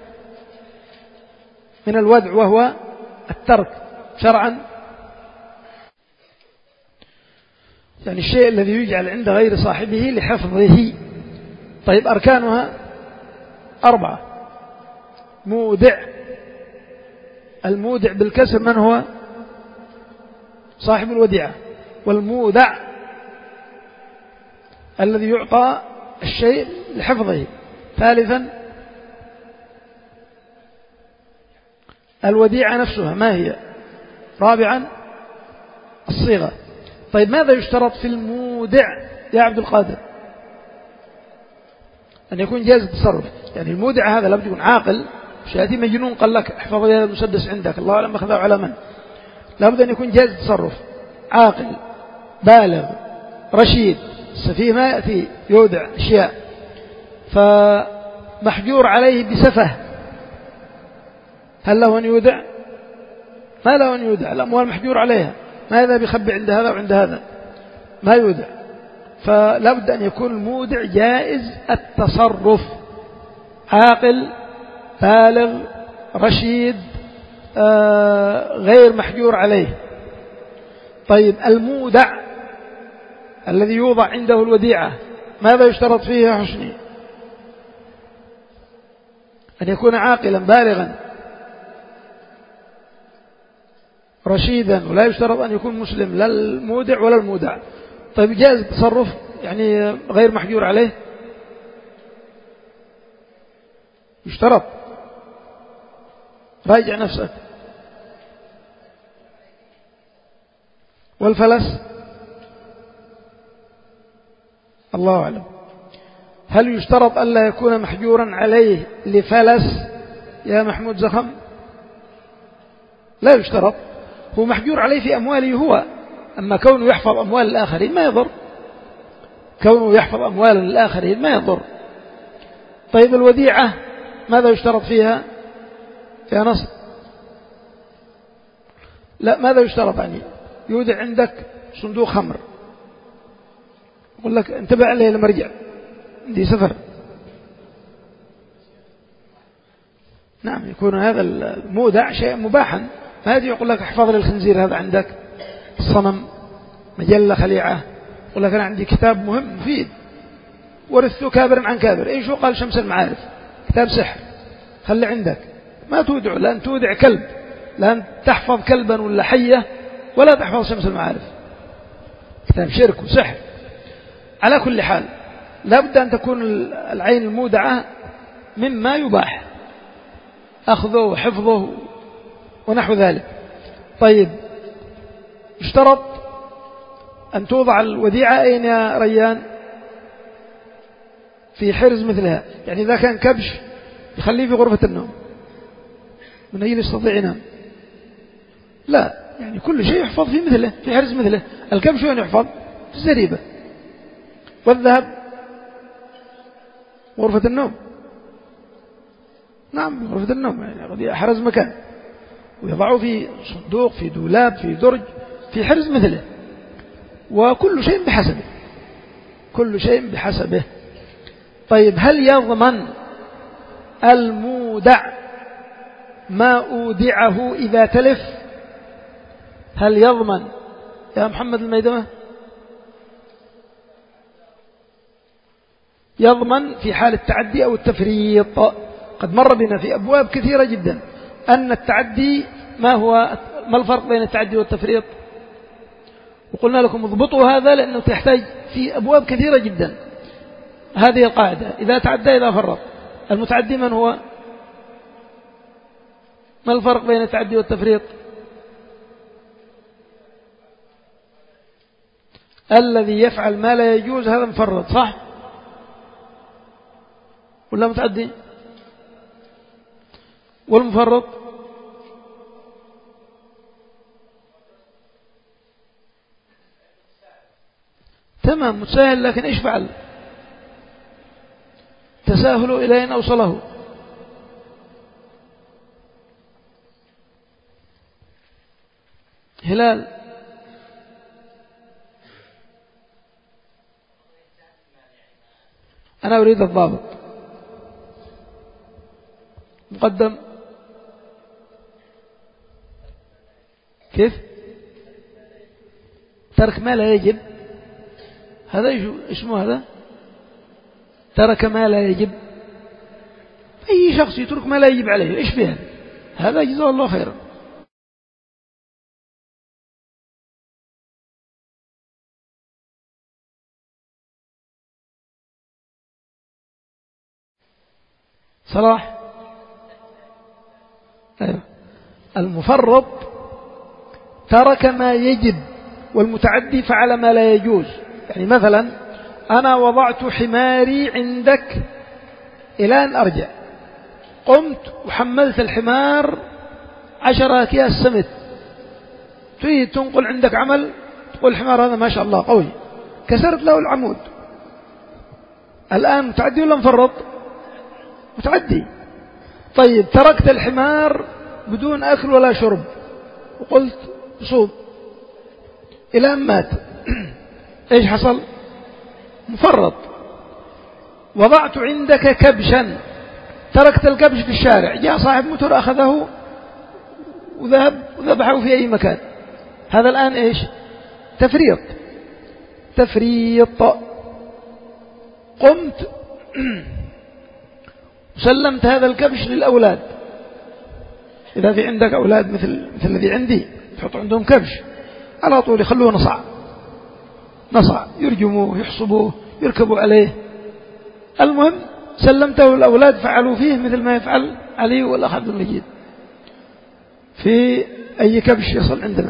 من الودع وهو الترك شرعا، يعني الشيء الذي يجعل عند غير صاحبه لحفظه. طيب، أركانها أربعة. مودع، المودع بالكسر من هو؟ صاحب الوديعة. والمودع الذي يعطى الشيء لحفظه. ثالثا الوديعة نفسها ما هي؟ رابعا الصيغة. طيب، ماذا يشترط في المودع يا عبد القادر؟ أن يكون جائز التصرف. يعني المودع هذا لابد يكون عاقل، مش يأتي مجنون قال لك احفظ هذا المسدس عندك، الله أعلم أخذه على من. لابد أن يكون جائز التصرف، عاقل، بالغ، رشيد. السفيه ما يأتي يودع أشياء. فمحجور عليه بسفه، هل له أن يودع؟ ما له أن يودع، الأموال محجور عليها، ماذا بيخبي عند هذا وعند هذا؟ ما يودع. فلا بد أن يكون المودع جائز التصرف، عاقل، بالغ، رشيد، آه غير محجور عليه. طيب، المودع الذي يوضع عنده الوديعة ماذا يشترط فيه يا حسني؟ أن يكون عاقلا بالغا رشيدا، ولا يشترط أن يكون مسلم، لا المودع ولا المودع. طيب، جائز التصرف يعني غير محجور عليه؟ يشترط، راجع نفسك. والفلس الله أعلم. هل يشترط ألا يكون محجورا عليه لفلس يا محمود زخم؟ لا يشترط، هو محجور عليه في أمواله هو، أما كونه يحفظ أموال الآخرين ما يضر، كونه يحفظ أموال الآخرين ما يضر. طيب، الوديعة ماذا يشترط فيها يا نصر؟ لا، ماذا يشترط عني؟ يودع عندك صندوق خمر، يقول لك انتبه عليه لما ارجع عندي سفر. نعم، يكون هذا المودع شيء مباحا. ما هذه يقول لك احفظ لي الخنزير هذا عندك، الصنم، مجلة خليعة، يقول لك أنا عندي كتاب مهم مفيد ورثته كابر عن كابر. إيش هو؟ قال شمس المعارف، كتاب سحر، خلي عندك. ما تودع، لأن تودع كلب، لأن تحفظ كلبا ولا حية ولا تحفظ شمس المعارف، كتاب شرك وسحر. على كل حال لابد أن تكون العين المودعة مما يباح أخذه وحفظه ونحو ذلك. طيب، اشترط أن توضع الوديعة أين يا ريان؟ في حرز مثلها. يعني إذا كان كبش يخليه في غرفة النوم، من أين يستطيع ينام؟ لا، يعني كل شيء يحفظ في مثله، في حرز مثله. الكبش وين يحفظ؟ في الزريبة. والذهب غرفة النوم. نعم، غرفة النوم، يعني حرز مكان، ويضعه في صندوق، في دولاب، في درج، في حرز مثله. وكل شيء بحسبه، كل شيء بحسبه. طيب، هل يضمن المودع ما أودعه إذا تلف؟ هل يضمن يا محمد الميدمة؟ يضمن في حال التعدي أو التفريط. قد مر بنا في أبواب كثيرة جدا أن التعدي ما هو، ما الفرق بين التعدي والتفريط؟ وقلنا لكم اضبطوا هذا لأنه تحتاج في أبواب كثيرة جدا هذه القاعدة. إذا تعدى إذا فرط. المتعدي من هو؟ ما الفرق بين التعدي والتفريط؟ الذي يفعل ما لا يجوز هذا مفرط، صح ولا متعدي؟ والمفرط تمام متساهل، لكن إيش فعل؟ تساهلوا إلى أين أوصله؟ هلال، أنا أريد الضابط. مقدم كيف؟ ترك ما لا يجب. هذا اسمه هذا ترك ما لا يجب. أي شخص يترك ما لا يجب عليه إيش فيه؟ هذا جزاه الله خيرا. صلاح، أيوة. المفرط ترك ما يجب، والمتعدي فعل ما لا يجوز. يعني مثلا أنا وضعت حماري عندك إلى أن أرجع، قمت وحملت الحمار عشرة أكياس سمت، تريد تنقل عندك عمل، تقول الحمار هذا ما شاء الله قوي، كسرت له العمود. الآن متعدي ولا مفرط؟ متعدي. طيب، تركت الحمار بدون أكل ولا شرب وقلت صوب إلى أن مات، إيش حصل؟ مفرط. وضعت عندك كبشا، تركت الكبش في الشارع، جاء صاحب موتور أخذه وذهب وذبحه في أي مكان، هذا الآن إيش؟ تفريط. تفريط. قمت سلمت هذا الكبش للأولاد. إذا في عندك أولاد مثل مثل الذي عندي، تحط عندهم كبش على طول يخلوه نصع نصع، يرجموه يحصبوه يركبوا عليه. المهم سلمته الأولاد، فعلوا فيه مثل ما يفعل علي والأخ عبد المجيد في أي كبش يصل عندنا،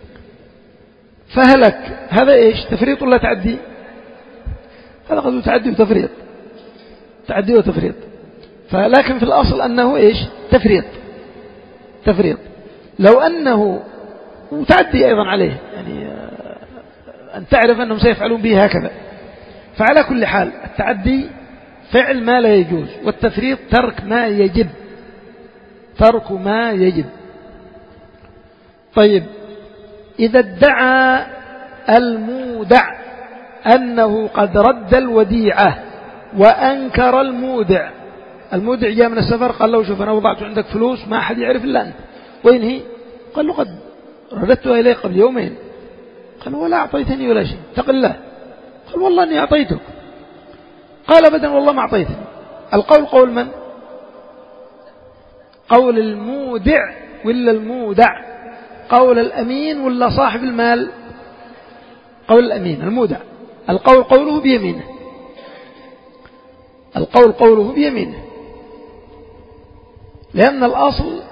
فهلك. هذا إيش؟ تفريط ولا تعدي؟ هذا قد تعدي وتفريط، تعدي وتفريط. فلكن في الأصل أنه إيش؟ تفريط. تفريط. لو أنه وتعدي أيضا عليه، يعني أن تعرف أنهم سيفعلون به هكذا. فعلى كل حال التعدي فعل ما لا يجوز، والتفريط ترك ما يجب، ترك ما يجب. طيب إذا ادعى المودع أنه قد رد الوديعة وأنكر المودع، المودع جاء من السفر قال له شوف أنا وضعت عندك فلوس ما أحد يعرف إلا أنت، وين هي؟ قال له قد رددتها إليك قبل يومين. قال ولا أعطيتني ولا شيء، اتق الله. قال والله أني أعطيتك. قال أبدا والله ما أعطيتني. القول قول من؟ قول المودع ولا المودع؟ قول الأمين ولا صاحب المال؟ قول الأمين المودع. القول قوله بيمينه، القول قوله بيمينه، لأن الأصل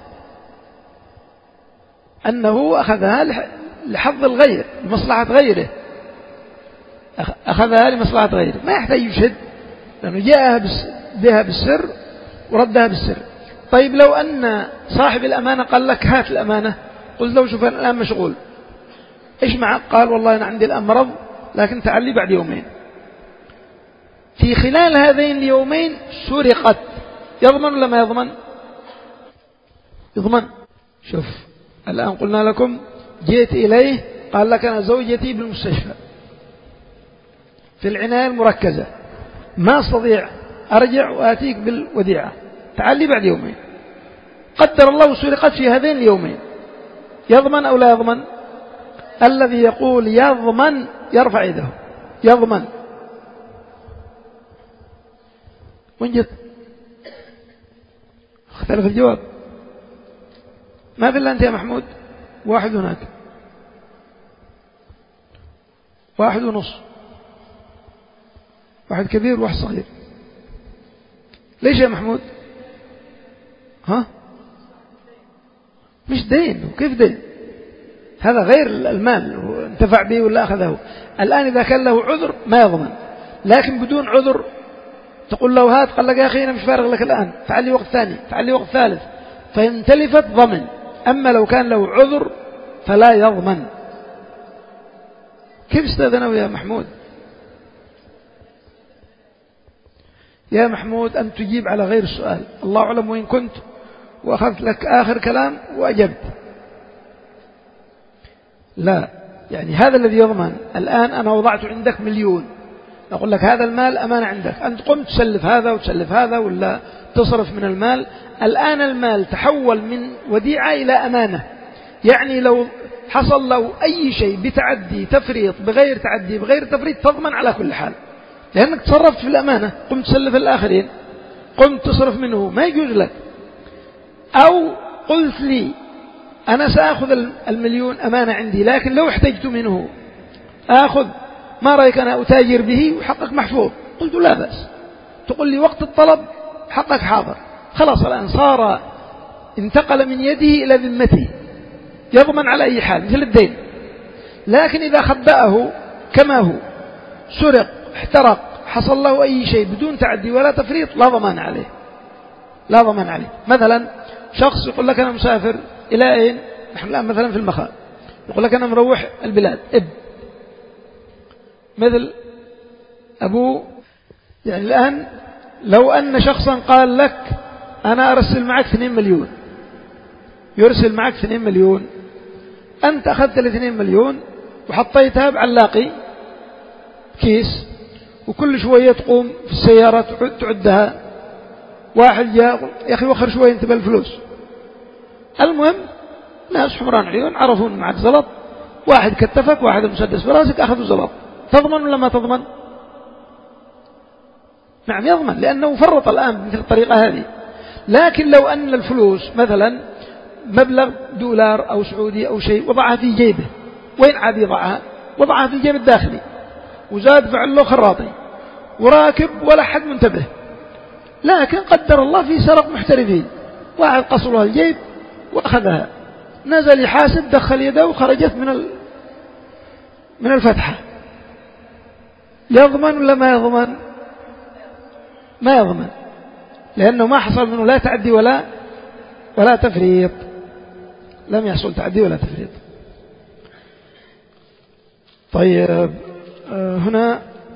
أنه أخذها لحظ الغير لمصلحة غيره، أخذها لمصلحة غيره ما يحتاج يشهد لأنه جاء بها بالسر وردها بالسر. طيب لو أن صاحب الأمانة قال لك هات الأمانة، قلت له شوف أنا الآن مشغول إيش معك؟ قال والله أنا عندي الآن مرض لكن تعال لي بعد يومين. في خلال هذين اليومين سرقت، يضمن ولا ما يضمن؟ يضمن. شوف الآن قلنا لكم جيت إليه قال لك أنا زوجتي بالمستشفى في العناية المركزة ما أستطيع أرجع وآتيك بالوديعة، تعال لي بعد يومين. قدر الله سرقت في هذين اليومين، يضمن أو لا يضمن؟ الذي يقول يضمن يرفع يده، يضمن. وين جت؟ اختلف الجواب. ما في إلا أنت يا محمود، واحد هناك، واحد ونص، واحد كبير وواحد صغير. ليش يا محمود؟ ها؟ مش دين. وكيف دين؟ هذا غير المال انتفع به ولا أخذه. الآن إذا كان له عذر ما يضمن، لكن بدون عذر تقول له هات، قال لك يا أخي أنا مش فارغ لك الآن، تعال لي وقت ثاني، تعال لي وقت ثالث، فإن تلفت ضمن. أما لو كان له عذر فلا يضمن. كيف استاذنوا يا محمود؟ يا محمود أن تجيب على غير السؤال، الله أعلم وين كنت، وأخذت لك آخر كلام وأجبت. لا، يعني هذا الذي يضمن. الآن أنا وضعت عندك مليون، أقول لك هذا المال أمانة عندك، أنت قمت تسلف هذا وتسلف هذا ولا تصرف من المال. الآن المال تحول من وديعة إلى أمانة، يعني لو حصل له أي شيء بتعدي تفريط بغير تعدي بغير تفريط تضمن على كل حال، لأنك تصرفت في الأمانة، قمت تسلف الآخرين، قمت تصرف منه، ما يجوز لك. أو قلت لي أنا سأخذ المليون أمانة عندي، لكن لو احتجت منه آخذ، ما رأيك أنا أتاجر به وحقك محفوظ؟ قلت لا بأس. تقول لي وقت الطلب حقك حاضر، خلاص الآن صار انتقل من يده إلى ذمته، يضمن على أي حال مثل الدين. لكن إذا خبأه كما هو، سرق، احترق، حصل له أي شيء بدون تعدي ولا تفريط، لا ضمان عليه، لا ضمان عليه. مثلا شخص يقول لك أنا مسافر إلى أين؟ نحن الآن مثلا في المخال، يقول لك أنا مروح البلاد، اب مثل أبوه. يعني الآن لو أن شخصا قال لك أنا أرسل معك اثنين مليون، يرسل معك اثنين مليون، أنت أخذت الاثنين مليون وحطيتها بعلاقي كيس، وكل شوية تقوم في السيارة تعد تعدها، واحد جاء يا أخي وخر شوية انت بالفلوس. المهم ناس حمران عيون عرفون معك زلط، واحد كتفك، واحد مسدس براسك، أخذوا زلط. تضمن ولا ما تضمن؟ نعم يضمن، لأنه فرط الآن مثل الطريقة هذه. لكن لو أن الفلوس مثلا مبلغ دولار أو سعودي أو شيء وضعها في جيبه، وين عاد يضعها؟ وضعها في الجيب الداخلي، وزاد فعل له خراطي وراكب ولا حد منتبه، لكن قدر الله في سرق محترفين، واحد قصرها الجيب وأخذها، نزل يحاسب، دخل يده وخرجت من من الفتحة. يضمن ولا ما يضمن؟ ما يضمن، لأنه ما حصل منه لا تعدي ولا ولا تفريط، لم يحصل تعدي ولا تفريط. طيب هنا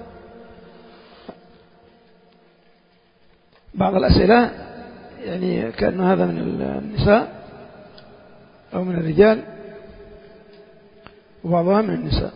بعض الأسئلة يعني كأنه هذا من النساء أو من الرجال. وبعضها من النساء.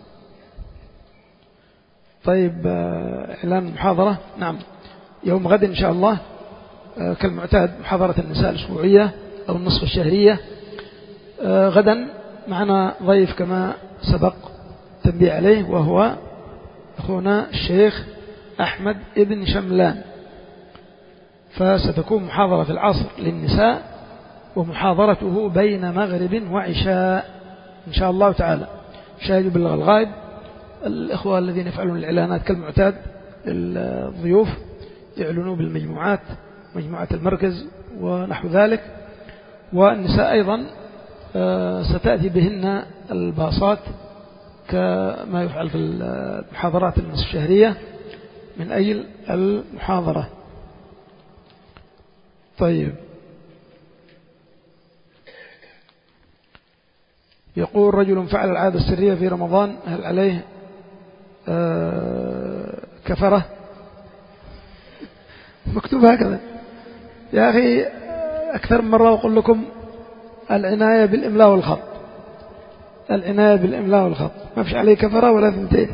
طيب إعلان المحاضرة. نعم، يوم غد إن شاء الله كالمعتاد محاضرة النساء الأسبوعية أو النصف الشهرية. غدا معنا ضيف كما سبق تنبيه عليه، وهو أخونا الشيخ أحمد ابن شملان. فستكون محاضرة في العصر للنساء، ومحاضرته بين مغرب وعشاء إن شاء الله تعالى. شاهدوا بالغ الغائب. الإخوة الذين يفعلون الإعلانات كالمعتاد الضيوف يعلنوا بالمجموعات، مجموعة المركز ونحو ذلك. والنساء أيضا ستأتي بهن الباصات كما يفعل في المحاضرات النصف الشهرية من أجل المحاضرة. طيب، يقول رجل فعل العادة السرية في رمضان، هل عليه آه كفرة؟ مكتوب هكذا يا أخي، أكثر من مرة أقول لكم العناية بالإملاء والخط، العناية بالإملاء والخط. ما فيش عليه كفرة ولا ثنتين،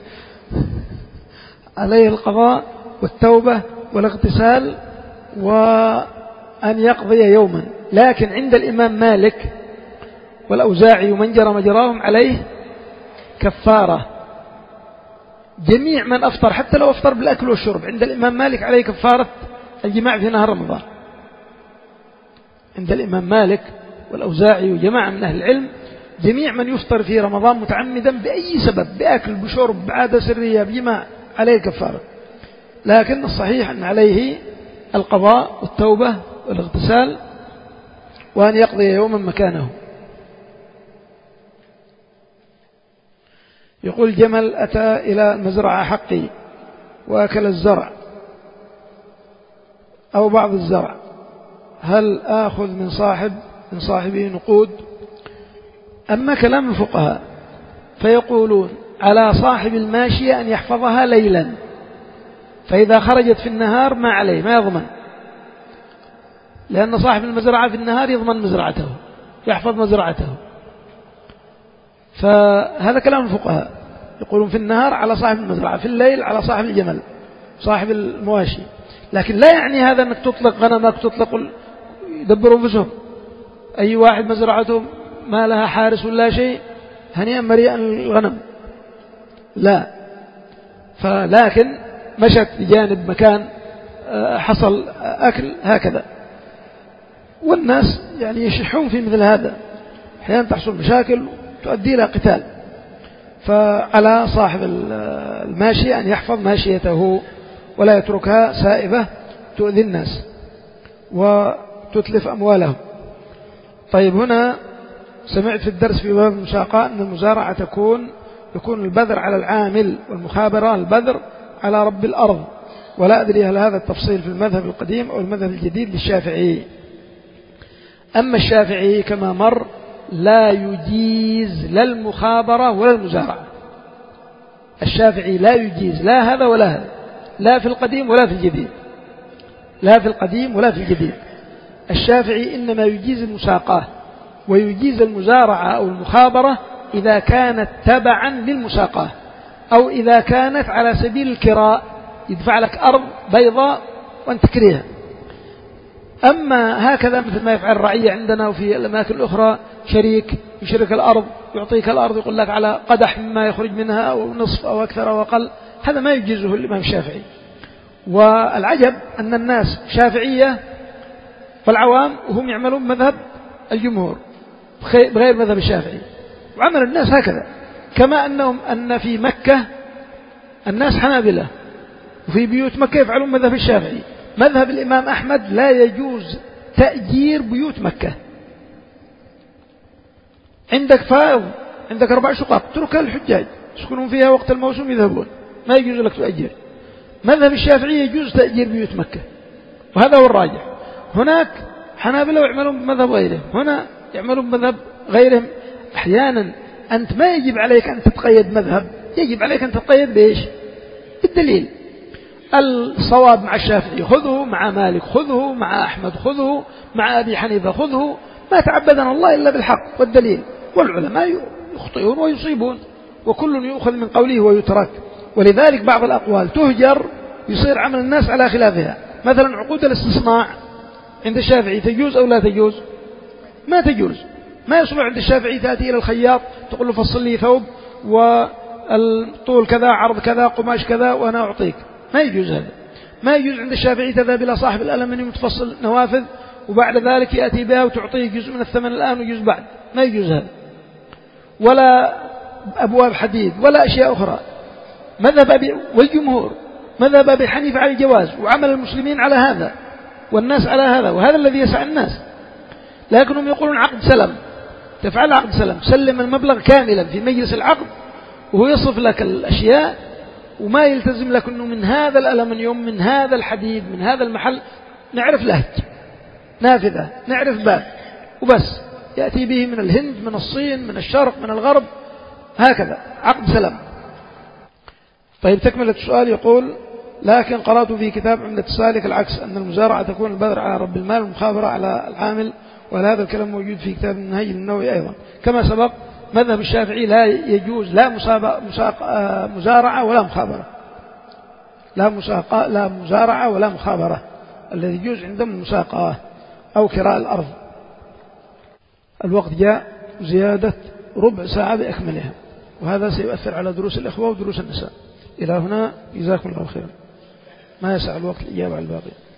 عليه القضاء والتوبة والاغتسال وأن يقضي يوما. لكن عند الإمام مالك والأوزاعي ومن جرى مجراهم عليه كفارة. جميع من أفطر حتى لو أفطر بالأكل والشرب عند الإمام مالك عليه كفارة الجماع في نهار رمضان. عند الإمام مالك والأوزاعي وجماعة من أهل العلم، جميع من يفطر في رمضان متعمدا بأي سبب، بأكل بشرب بعادة سرية بجماع، عليه كفارة. لكن الصحيح أن عليه القضاء والتوبة والاغتسال وأن يقضي يوما مكانه. يقول جمل أتى إلى المزرعة حقي وأكل الزرع أو بعض الزرع، هل آخذ من صاحب من صاحبه نقود؟ أما كلام الفقهاء فيقولون على صاحب الماشية أن يحفظها ليلا، فإذا خرجت في النهار ما عليه، ما يضمن، لأن صاحب المزرعة في النهار يضمن مزرعته، يحفظ مزرعته. فهذا كلام الفقهاء، يقولون في النهار على صاحب المزرعة، في الليل على صاحب الجمل صاحب المواشي. لكن لا يعني هذا أنك تطلق غنمك، تطلق يدبروا أنفسهم، أي واحد مزرعته ما لها حارس ولا شيء هنيئا مريئا الغنم، لا. فلكن مشت بجانب مكان حصل أكل هكذا، والناس يعني يشحون في مثل هذا، أحيانا تحصل مشاكل تؤدي إلى قتال. فعلى صاحب الماشية أن يحفظ ماشيته ولا يتركها سائبة تؤذي الناس وتتلف أموالهم. طيب، هنا سمعت في الدرس في باب المساقاة أن المزارعة تكون يكون البذر على العامل والمخابرة البذر على رب الأرض، ولا أدري هل هذا التفصيل في المذهب القديم أو المذهب الجديد للشافعي. أما الشافعي كما مر لا يجيز لا المخابرة ولا المزارعة. الشافعي لا يجيز لا هذا ولا هذا، لا في القديم ولا في الجديد، لا في القديم ولا في الجديد. الشافعي إنما يجيز المساقاة ويجيز المزارعة أو المخابرة إذا كانت تبعا للمساقاة، أو إذا كانت على سبيل الكراء، يدفع لك أرض بيضاء وأنت تكريها. أما هكذا مثل ما يفعل الرعية عندنا وفي الأماكن الأخرى، شريك يشرك الأرض، يعطيك الأرض، يقول لك على قدح مما يخرج منها أو نصف أو أكثر أو أقل، هذا ما يجيزه الإمام الشافعي. والعجب أن الناس شافعية والعوام وهم يعملون مذهب الجمهور بغير مذهب الشافعي، وعمل الناس هكذا. كما أنهم أن في مكة الناس حنابلة، وفي بيوت مكة يفعلون مذهب الشافعي. مذهب الإمام أحمد لا يجوز تأجير بيوت مكة. عندك فائض، عندك أربع شقق، تركها الحجاج يسكنون فيها وقت الموسم يذهبون، ما يجوز لك تأجير. مذهب الشافعي يجوز تأجير بيوت مكة، وهذا هو الراجح. هناك حنابلة يعملون بمذهب غيرهم، هنا يعملون بمذهب غيرهم. أحيانا أنت ما يجب عليك أن تتقيد مذهب، يجب عليك أن تتقيد بإيش؟ بالدليل. الصواب مع الشافعي خذه، مع مالك خذه، مع أحمد خذه، مع أبي حنيفة خذه، ما تعبدنا الله إلا بالحق والدليل. والعلماء يخطئون ويصيبون، وكل يؤخذ من قوله ويترك. ولذلك بعض الأقوال تهجر يصير عمل الناس على خلافها. مثلا عقود الاستصناع عند الشافعي تجوز أو لا تجوز؟ ما تجوز. ما يصلح عند الشافعي تأتي إلى الخياط تقول له فصل لي ثوب والطول كذا عرض كذا قماش كذا وأنا أعطيك، ما يجوز هذا. ما يجوز عند الشافعي تذهب إلى صاحب الألمنيوم تفصل نوافذ وبعد ذلك يأتي بها وتعطيه جزء من الثمن الآن وجزء بعد، ما يجوز هذا. ولا أبواب حديد ولا أشياء أخرى. مذهب أبي والجمهور مذهب أبي حنيفة على الجواز، وعمل المسلمين على هذا والناس على هذا، وهذا الذي يسعى الناس. لكنهم يقولون عقد سلم، تفعل عقد سلم، سلم المبلغ كاملا في مجلس العقد وهو يصرف لك الأشياء وما يلتزم لك أنه من هذا الألمنيوم من هذا الحديد من هذا المحل نعرف لهج نافذة نعرف باب وبس، يأتي به من الهند من الصين من الشرق من الغرب، هكذا عقد سلم. طيب تكملة السؤال يقول: لكن قرأت في كتاب عمدة السالك العكس، أن المزارعة تكون البذر على رب المال والمخابرة على العامل، وهذا الكلام موجود في كتاب النهي النووي أيضا. كما سبق مذهب الشافعي لا يجوز لا مزارعة ولا مخابرة، لا مساقة لا مزارعة ولا مخابرة، الذي يجوز عندهم المساقة أو كراء الأرض. الوقت جاء زيادة ربع ساعة بأكملها، وهذا سيؤثر على دروس الإخوة ودروس النساء. إلى هنا جزاكم الله خيرا، ما يسع الوقت الإجابة على الباقي.